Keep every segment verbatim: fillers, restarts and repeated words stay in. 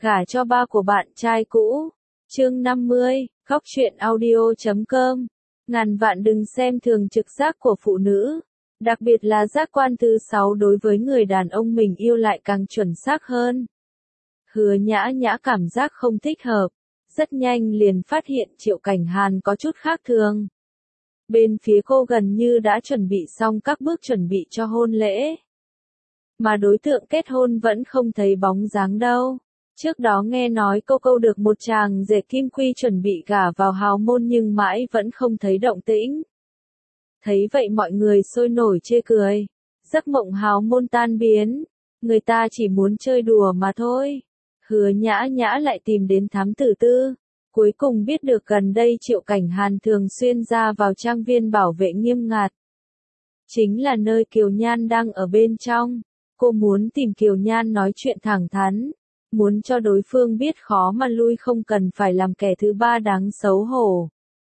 Gả cho ba của bạn trai cũ. Chương năm mươi, Góc truyện audio chấm com. Ngàn vạn đừng xem thường trực giác của phụ nữ. Đặc biệt là giác quan thứ sáu đối với người đàn ông mình yêu lại càng chuẩn xác hơn. Hứa Nhã Nhã cảm giác không thích hợp. Rất nhanh liền phát hiện Triệu Cảnh Hàn có chút khác thường. Bên phía cô gần như đã chuẩn bị xong các bước chuẩn bị cho hôn lễ. Mà đối tượng kết hôn vẫn không thấy bóng dáng đâu. Trước đó nghe nói cô câu được một chàng rể kim quy chuẩn bị gả vào hào môn nhưng mãi vẫn không thấy động tĩnh. Thấy vậy mọi người sôi nổi chê cười. Giấc mộng hào môn tan biến. Người ta chỉ muốn chơi đùa mà thôi. Hứa Nhã Nhã lại tìm đến thám tử tư. Cuối cùng biết được gần đây Triệu Cảnh Hàn thường xuyên ra vào trang viên bảo vệ nghiêm ngặt. Chính là nơi Kiều Nhan đang ở bên trong. Cô muốn tìm Kiều Nhan nói chuyện thẳng thắn. Muốn cho đối phương biết khó mà lui không cần phải làm kẻ thứ ba đáng xấu hổ.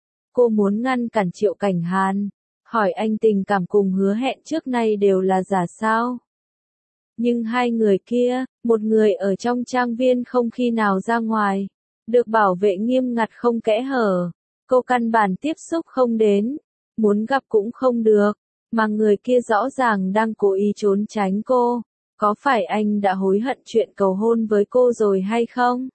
Cô muốn ngăn cản Triệu Cảnh Hàn. Hỏi anh tình cảm cùng hứa hẹn trước nay đều là giả sao? Nhưng hai người kia, một người ở trong trang viên không khi nào ra ngoài. Được bảo vệ nghiêm ngặt không kẽ hở. Cô căn bản tiếp xúc không đến. Muốn gặp cũng không được. Mà người kia rõ ràng đang cố ý trốn tránh cô. Có phải anh đã hối hận chuyện cầu hôn với cô rồi hay không?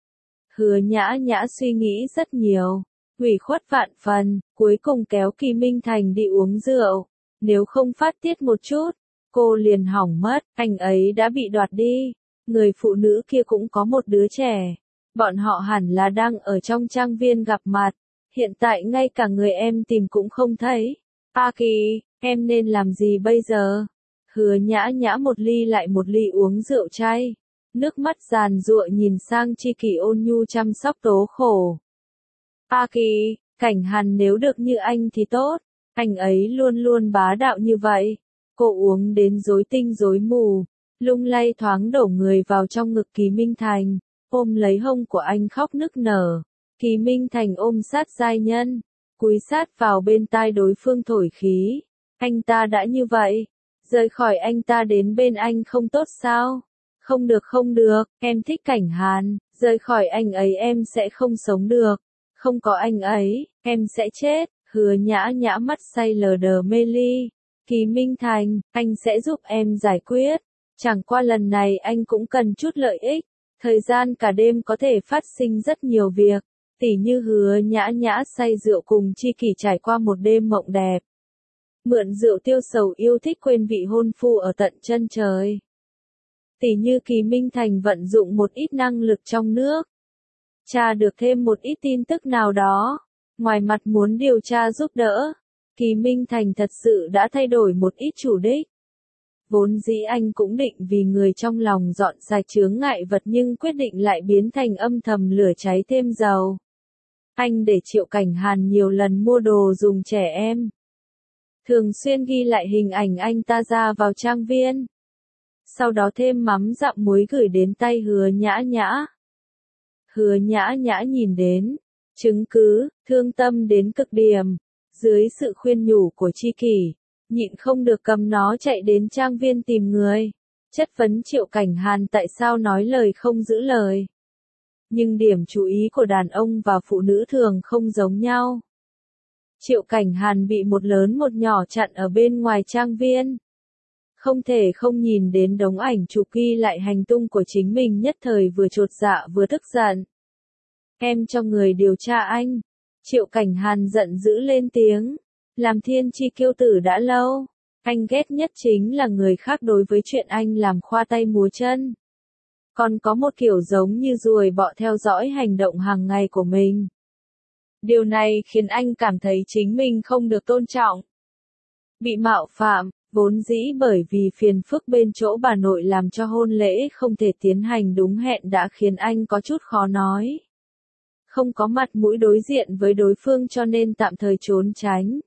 Hứa Nhã Nhã suy nghĩ rất nhiều. Hủy khuất vạn phần, cuối cùng kéo Kỳ Minh Thành đi uống rượu. Nếu không phát tiết một chút, cô liền hỏng mất. Anh ấy đã bị đoạt đi. Người phụ nữ kia cũng có một đứa trẻ. Bọn họ hẳn là đang ở trong trang viên gặp mặt. Hiện tại ngay cả người em tìm cũng không thấy. A Kỳ, em nên làm gì bây giờ? Hứa Nhã Nhã một ly lại một ly uống rượu chay. Nước mắt giàn giụa nhìn sang Chi Kỳ ôn nhu chăm sóc tố khổ. A Kỳ, Cảnh Hàn nếu được như anh thì tốt. Anh ấy luôn luôn bá đạo như vậy. Cô uống đến rối tinh rối mù. Lung lay thoáng đổ người vào trong ngực Kỳ Minh Thành. Ôm lấy hông của anh khóc nức nở. Kỳ Minh Thành ôm sát giai nhân. Cúi sát vào bên tai đối phương thổi khí. Anh ta đã như vậy. Rời khỏi anh ta đến bên anh không tốt sao? Không được không được, em thích Cảnh Hàn. Rời khỏi anh ấy em sẽ không sống được. Không có anh ấy, em sẽ chết. Hứa Nhã Nhã mắt say lờ đờ mê ly. Kỳ Minh Thành, anh sẽ giúp em giải quyết. Chẳng qua lần này anh cũng cần chút lợi ích. Thời gian cả đêm có thể phát sinh rất nhiều việc. Tỉ như Hứa Nhã Nhã say rượu cùng Chi Kỷ trải qua một đêm mộng đẹp. Mượn rượu tiêu sầu yêu thích quên vị hôn phu ở tận chân trời. Tỉ như Kỳ Minh Thành vận dụng một ít năng lực trong nước. Tra được thêm một ít tin tức nào đó. Ngoài mặt muốn điều tra giúp đỡ. Kỳ Minh Thành thật sự đã thay đổi một ít chủ đích. Vốn dĩ anh cũng định vì người trong lòng dọn sạch chướng ngại vật nhưng quyết định lại biến thành âm thầm lửa cháy thêm dầu. Anh để Triệu Cảnh Hàn nhiều lần mua đồ dùng trẻ em. Thường xuyên ghi lại hình ảnh anh ta ra vào trang viên. Sau đó thêm mắm dặm muối gửi đến tay Hứa Nhã Nhã. Hứa Nhã Nhã nhìn đến, chứng cứ, thương tâm đến cực điểm. Dưới sự khuyên nhủ của Chi Kỷ, nhịn không được cầm nó chạy đến trang viên tìm người. Chất vấn Triệu Cảnh Hàn tại sao nói lời không giữ lời. Nhưng điểm chú ý của đàn ông và phụ nữ thường không giống nhau. Triệu Cảnh Hàn bị một lớn một nhỏ chặn ở bên ngoài trang viên. Không thể không nhìn đến đống ảnh chụp ghi lại hành tung của chính mình nhất thời vừa chột dạ vừa tức giận. Em cho người điều tra anh. Triệu Cảnh Hàn giận dữ lên tiếng. Làm thiên chi kiêu tử đã lâu. Anh ghét nhất chính là người khác đối với chuyện anh làm khoa tay múa chân. Còn có một kiểu giống như ruồi bọ theo dõi hành động hàng ngày của mình. Điều này khiến anh cảm thấy chính mình không được tôn trọng. Bị mạo phạm, vốn dĩ bởi vì phiền phức bên chỗ bà nội làm cho hôn lễ không thể tiến hành đúng hẹn đã khiến anh có chút khó nói. Không có mặt mũi đối diện với đối phương cho nên tạm thời trốn tránh.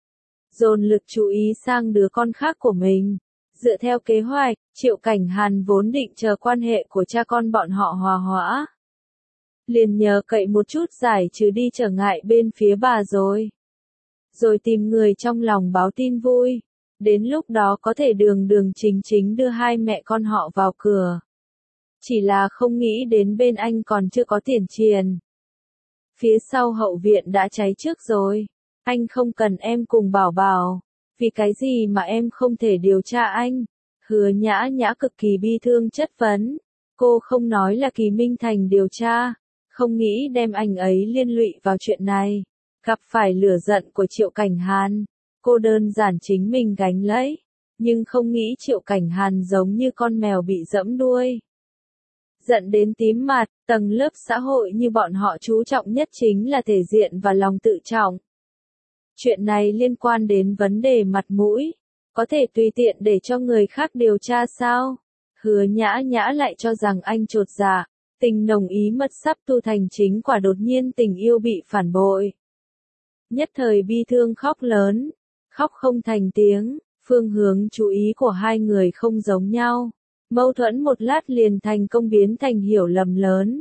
Dồn lực chú ý sang đứa con khác của mình. Dựa theo kế hoạch, Triệu Cảnh Hàn vốn định chờ quan hệ của cha con bọn họ hòa hoãn. Liền nhờ cậy một chút giải trừ đi trở ngại bên phía bà rồi. Rồi tìm người trong lòng báo tin vui. Đến lúc đó có thể đường đường chính chính đưa hai mẹ con họ vào cửa. Chỉ là không nghĩ đến bên anh còn chưa có tiền triền. Phía sau hậu viện đã cháy trước rồi. Anh không cần em cùng Bảo Bảo. Vì cái gì mà em không thể điều tra anh? Hứa Nhã Nhã cực kỳ bi thương chất vấn. Cô không nói là Kỳ Minh Thành điều tra. Không nghĩ đem anh ấy liên lụy vào chuyện này. Gặp phải lửa giận của Triệu Cảnh Hàn. Cô đơn giản chính mình gánh lấy. Nhưng không nghĩ Triệu Cảnh Hàn giống như con mèo bị dẫm đuôi. Giận đến tím mặt, tầng lớp xã hội như bọn họ chú trọng nhất chính là thể diện và lòng tự trọng. Chuyện này liên quan đến vấn đề mặt mũi. Có thể tùy tiện để cho người khác điều tra sao? Hứa Nhã Nhã lại cho rằng anh chột dạ. Tình nồng ý mật sắp tu thành chính quả, đột nhiên tình yêu bị phản bội. Nhất thời bi thương khóc lớn. Khóc không thành tiếng. Phương hướng chú ý của hai người không giống nhau. Mâu thuẫn một lát liền thành công biến thành hiểu lầm lớn.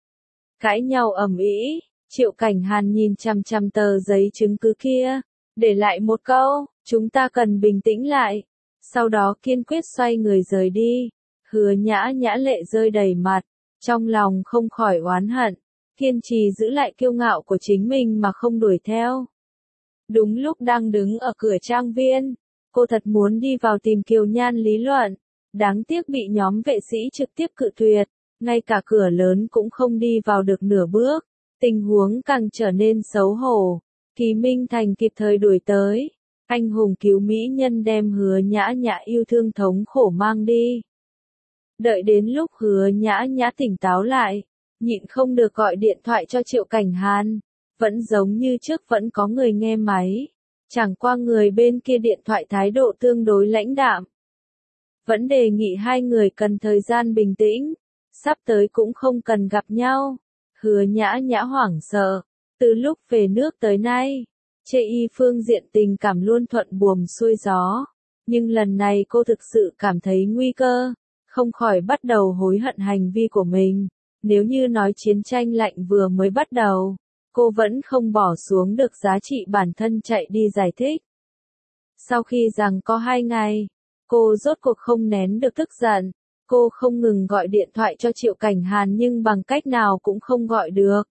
Cãi nhau ầm ĩ. Triệu Cảnh Hàn nhìn chằm chằm tờ giấy chứng cứ kia. Để lại một câu, chúng ta cần bình tĩnh lại. Sau đó kiên quyết xoay người rời đi. Hứa Nhã Nhã lệ rơi đầy mặt. Trong lòng không khỏi oán hận. Kiên trì giữ lại kiêu ngạo của chính mình mà không đuổi theo. Đúng lúc đang đứng ở cửa trang viên. Cô thật muốn đi vào tìm Kiều Nhan lý luận. Đáng tiếc bị nhóm vệ sĩ trực tiếp cự tuyệt. Ngay cả cửa lớn cũng không đi vào được nửa bước. Tình huống càng trở nên xấu hổ. Kỳ Minh Thành kịp thời đuổi tới. Anh hùng cứu mỹ nhân đem Hứa Nhã Nhã yêu thương thống khổ mang đi. Đợi đến lúc Hứa Nhã Nhã tỉnh táo lại. Nhịn không được gọi điện thoại cho Triệu Cảnh Hàn. Vẫn giống như trước vẫn có người nghe máy. Chẳng qua người bên kia điện thoại thái độ tương đối lãnh đạm. Vẫn đề nghị hai người cần thời gian bình tĩnh. Sắp tới cũng không cần gặp nhau. Hứa Nhã Nhã hoảng sợ. Từ lúc về nước tới nay, chê y phương diện tình cảm luôn thuận buồm xuôi gió. Nhưng lần này cô thực sự cảm thấy nguy cơ. Không khỏi bắt đầu hối hận hành vi của mình. Nếu như nói chiến tranh lạnh vừa mới bắt đầu, cô vẫn không bỏ xuống được giá trị bản thân chạy đi giải thích. Sau khi rằng có hai ngày, cô rốt cuộc không nén được tức giận. Cô không ngừng gọi điện thoại cho Triệu Cảnh Hàn nhưng bằng cách nào cũng không gọi được.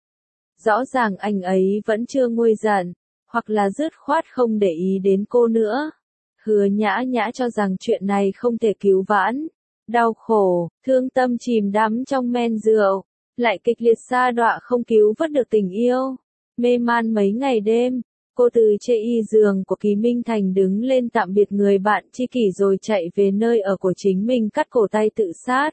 Rõ ràng anh ấy vẫn chưa nguôi giận, hoặc là dứt khoát không để ý đến cô nữa. Hứa Nhã Nhã cho rằng chuyện này không thể cứu vãn. Đau khổ, thương tâm chìm đắm trong men rượu, lại kịch liệt sa đọa không cứu vớt được tình yêu. Mê man mấy ngày đêm, cô từ chê y giường của Kỳ Minh Thành đứng lên tạm biệt người bạn tri kỷ rồi chạy về nơi ở của chính mình cắt cổ tay tự sát.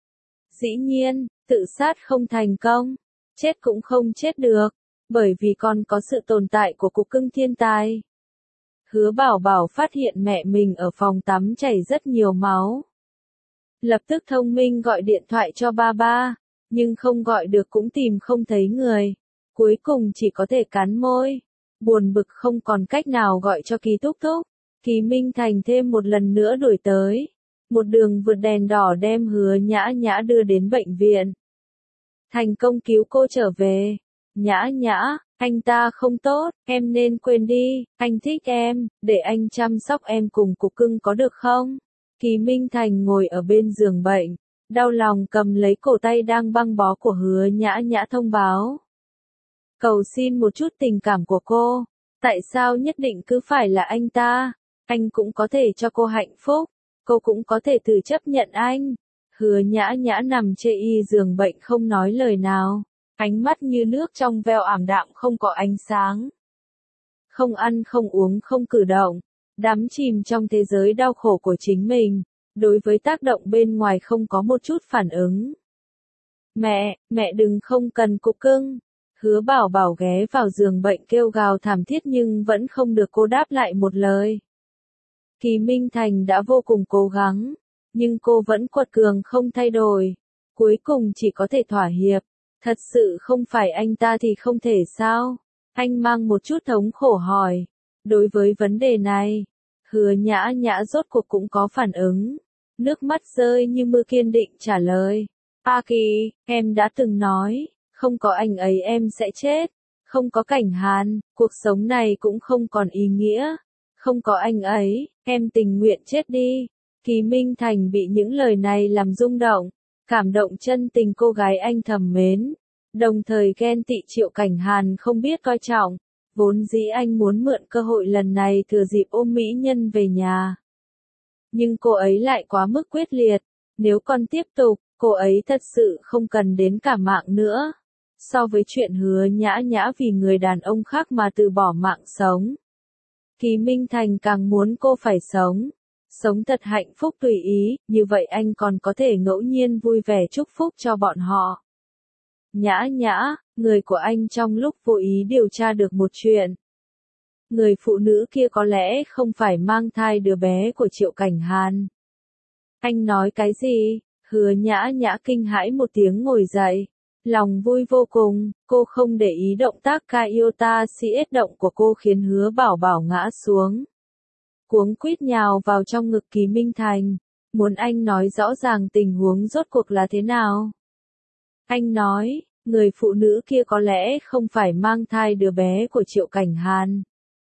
Dĩ nhiên, tự sát không thành công, chết cũng không chết được, bởi vì còn có sự tồn tại của cục cưng thiên tài. Hứa Bảo Bảo phát hiện mẹ mình ở phòng tắm chảy rất nhiều máu. Lập tức thông minh gọi điện thoại cho ba ba, nhưng không gọi được cũng tìm không thấy người. Cuối cùng chỉ có thể cắn môi. Buồn bực không còn cách nào gọi cho Kỳ Túc Túc. Kỳ Minh Thành thêm một lần nữa đuổi tới. Một đường vượt đèn đỏ đem Hứa Nhã Nhã đưa đến bệnh viện. Thành công cứu cô trở về. Nhã Nhã, anh ta không tốt, em nên quên đi, anh thích em, để anh chăm sóc em cùng cục cưng có được không? Kỳ Minh Thành ngồi ở bên giường bệnh, đau lòng cầm lấy cổ tay đang băng bó của Hứa Nhã Nhã thông báo. Cầu xin một chút tình cảm của cô, tại sao nhất định cứ phải là anh ta? Anh cũng có thể cho cô hạnh phúc, cô cũng có thể thử chấp nhận anh. Hứa Nhã Nhã nằm chê y giường bệnh không nói lời nào, ánh mắt như nước trong veo ảm đạm không có ánh sáng. Không ăn không uống không cử động, đắm chìm trong thế giới đau khổ của chính mình, đối với tác động bên ngoài không có một chút phản ứng. Mẹ, mẹ đừng không cần cục cưng. Hứa Bảo Bảo ghé vào giường bệnh kêu gào thảm thiết nhưng vẫn không được cô đáp lại một lời. Kỳ Minh Thành đã vô cùng cố gắng, nhưng cô vẫn quật cường không thay đổi. Cuối cùng chỉ có thể thỏa hiệp. Thật sự không phải anh ta thì không thể sao? Anh mang một chút thống khổ hỏi. Đối với vấn đề này, Hứa Nhã Nhã rốt cuộc cũng có phản ứng. Nước mắt rơi như mưa kiên định trả lời. A Kỳ, em đã từng nói, không có anh ấy em sẽ chết. Không có Cảnh Hàn, cuộc sống này cũng không còn ý nghĩa. Không có anh ấy, em tình nguyện chết đi. Kỳ Minh Thành bị những lời này làm rung động. cảm động chân tình cô gái anh thầm mến, đồng thời ghen tị Triệu Cảnh Hàn không biết coi trọng, vốn dĩ anh muốn mượn cơ hội lần này thừa dịp ôm mỹ nhân về nhà. Nhưng cô ấy lại quá mức quyết liệt, nếu còn tiếp tục, cô ấy thật sự không cần đến cả mạng nữa. So với chuyện Hứa Nhã Nhã vì người đàn ông khác mà từ bỏ mạng sống, Kỳ Minh Thành càng muốn cô phải sống. Sống thật hạnh phúc tùy ý, như vậy anh còn có thể ngẫu nhiên vui vẻ chúc phúc cho bọn họ. Nhã Nhã, người của anh trong lúc vô ý điều tra được một chuyện. Người phụ nữ kia có lẽ không phải mang thai đứa bé của Triệu Cảnh Hàn. Anh nói cái gì? Hứa Nhã Nhã kinh hãi một tiếng ngồi dậy. Lòng vui vô cùng, cô không để ý động tác Kyota siết động của cô khiến Hứa Bảo Bảo ngã xuống. Cuống quýt nhào vào trong ngực Kỳ Minh Thành, muốn anh nói rõ ràng tình huống rốt cuộc là thế nào. Anh nói, người phụ nữ kia có lẽ không phải mang thai đứa bé của Triệu Cảnh Hàn.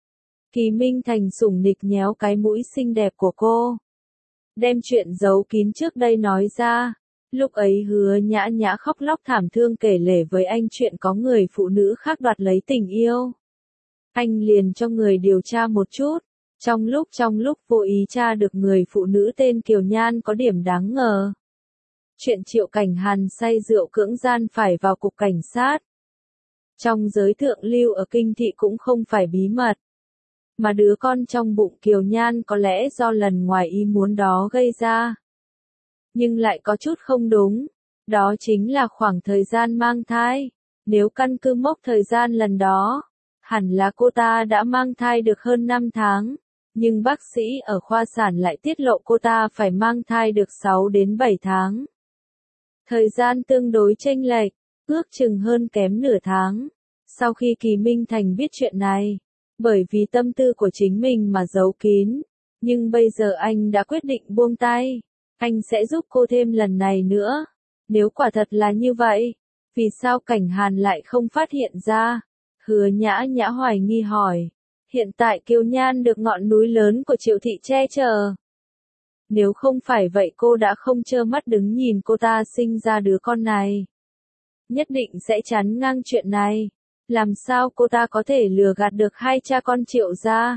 Kỳ Minh Thành sủng nịch nhéo cái mũi xinh đẹp của cô, đem chuyện giấu kín trước đây nói ra. Lúc ấy Hứa Nhã Nhã khóc lóc thảm thương kể lể với anh chuyện có người phụ nữ khác đoạt lấy tình yêu. Anh liền cho người điều tra một chút. Trong lúc trong lúc vô ý tra được người phụ nữ tên Kiều Nhan có điểm đáng ngờ. Chuyện Triệu Cảnh Hàn say rượu cưỡng gian phải vào cục cảnh sát. Trong giới thượng lưu ở kinh thị cũng không phải bí mật. Mà đứa con trong bụng Kiều Nhan có lẽ do lần ngoài ý muốn đó gây ra. Nhưng lại có chút không đúng. Đó chính là khoảng thời gian mang thai. Nếu căn cứ mốc thời gian lần đó, hẳn là cô ta đã mang thai được hơn năm tháng. Nhưng bác sĩ ở khoa sản lại tiết lộ cô ta phải mang thai được sáu đến bảy tháng. Thời gian tương đối chênh lệch, ước chừng hơn kém nửa tháng. Sau khi Kỳ Minh Thành biết chuyện này, bởi vì tâm tư của chính mình mà giấu kín, nhưng bây giờ anh đã quyết định buông tay, anh sẽ giúp cô thêm lần này nữa. Nếu quả thật là như vậy, vì sao Cảnh Hàn lại không phát hiện ra? Hứa Nhã Nhã hoài nghi hỏi. Hiện tại Kiều Nhan được ngọn núi lớn của Triệu thị che chở. Nếu không phải vậy cô đã không trơ mắt đứng nhìn cô ta sinh ra đứa con này. Nhất định sẽ chắn ngang chuyện này. Làm sao cô ta có thể lừa gạt được hai cha con Triệu gia?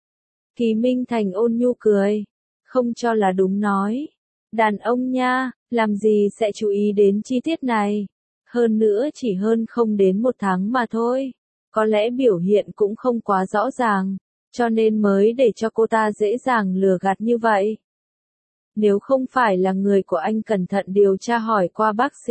Kỳ Minh Thành ôn nhu cười, không cho là đúng nói. Đàn ông nha, làm gì sẽ chú ý đến chi tiết này. Hơn nữa chỉ hơn không đến một tháng mà thôi. Có lẽ biểu hiện cũng không quá rõ ràng, cho nên mới để cho cô ta dễ dàng lừa gạt như vậy. Nếu không phải là người của anh cẩn thận điều tra hỏi qua bác sĩ,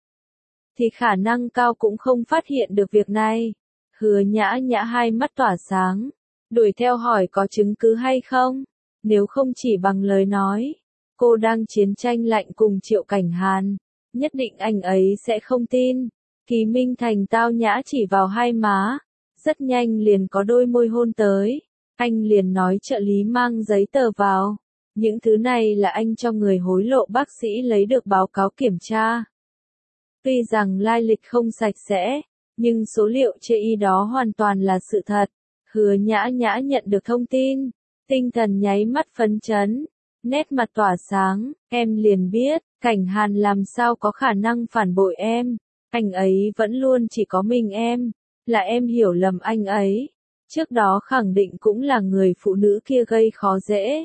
thì khả năng cao cũng không phát hiện được việc này. Hứa Nhã Nhã hai mắt tỏa sáng, đuổi theo hỏi có chứng cứ hay không. Nếu không chỉ bằng lời nói, cô đang chiến tranh lạnh cùng Triệu Cảnh Hàn, nhất định anh ấy sẽ không tin. Kỳ Minh Thành tao nhã chỉ vào hai má, rất nhanh liền có đôi môi hôn tới. Anh liền nói trợ lý mang giấy tờ vào. Những thứ này là anh cho người hối lộ bác sĩ lấy được báo cáo kiểm tra. Tuy rằng lai lịch không sạch sẽ, nhưng số liệu chê y đó hoàn toàn là sự thật. Hứa Nhã Nhã nhận được thông tin, tinh thần nháy mắt phấn chấn, nét mặt tỏa sáng. Em liền biết, Cảnh Hàn làm sao có khả năng phản bội em. Anh ấy vẫn luôn chỉ có mình em, là em hiểu lầm anh ấy. Trước đó khẳng định cũng là người phụ nữ kia gây khó dễ.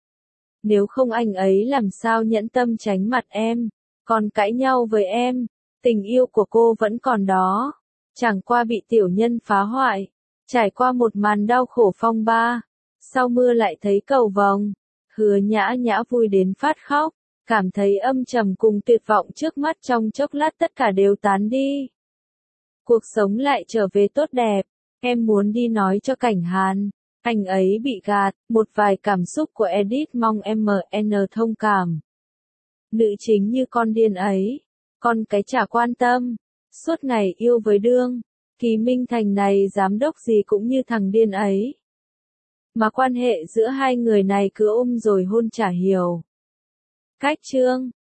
Nếu không anh ấy làm sao nhẫn tâm tránh mặt em, còn cãi nhau với em. Tình yêu của cô vẫn còn đó, chẳng qua bị tiểu nhân phá hoại, trải qua một màn đau khổ phong ba. Sau mưa lại thấy cầu vồng. Hứa Nhã Nhã vui đến phát khóc, cảm thấy âm trầm cùng tuyệt vọng trước mắt trong chốc lát tất cả đều tán đi. Cuộc sống lại trở về tốt đẹp. Em muốn đi nói cho Cảnh Hàn, anh ấy bị gạt. Một vài cảm xúc của Edith mong em en thông cảm. Nữ chính như con điên ấy, con cái chả quan tâm, suốt ngày yêu với đương. Kỳ Minh Thành này giám đốc gì cũng như thằng điên ấy. Mà quan hệ giữa hai người này cứ ôm rồi hôn chả hiểu. Cách chương